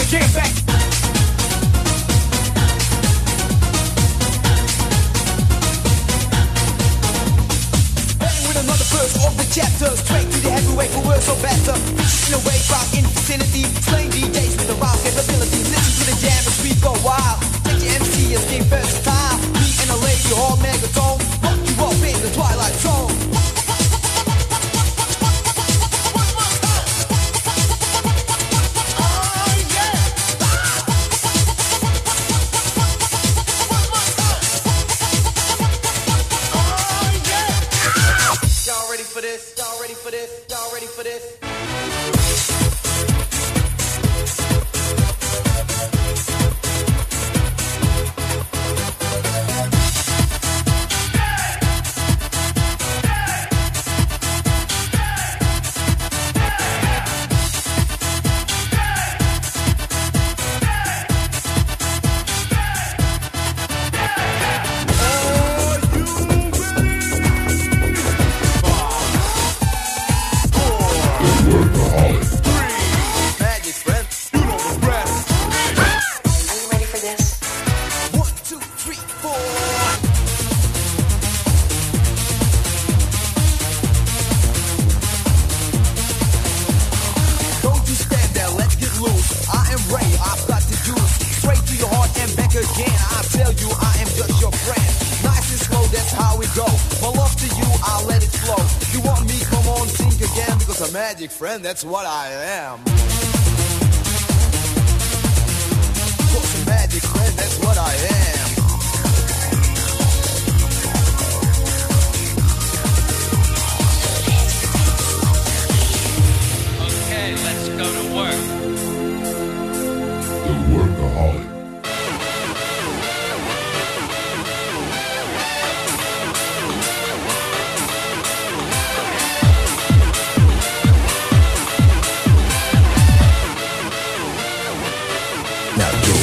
Get back. Of the chapter, straight to the heavyweight for worse or better. In a way, rock infinity, slaying DJs with a rock capability. Listen to the jam as we go wild. Take your MC as game versatile. Me and a lady, all megatone. Rock you up in the twilight zone. Y'all ready for this? Y'all ready for this? Magic friend, that's what I am. What's a magic friend, that's what I am. Okay, let's go to work. The Workaholic. Now do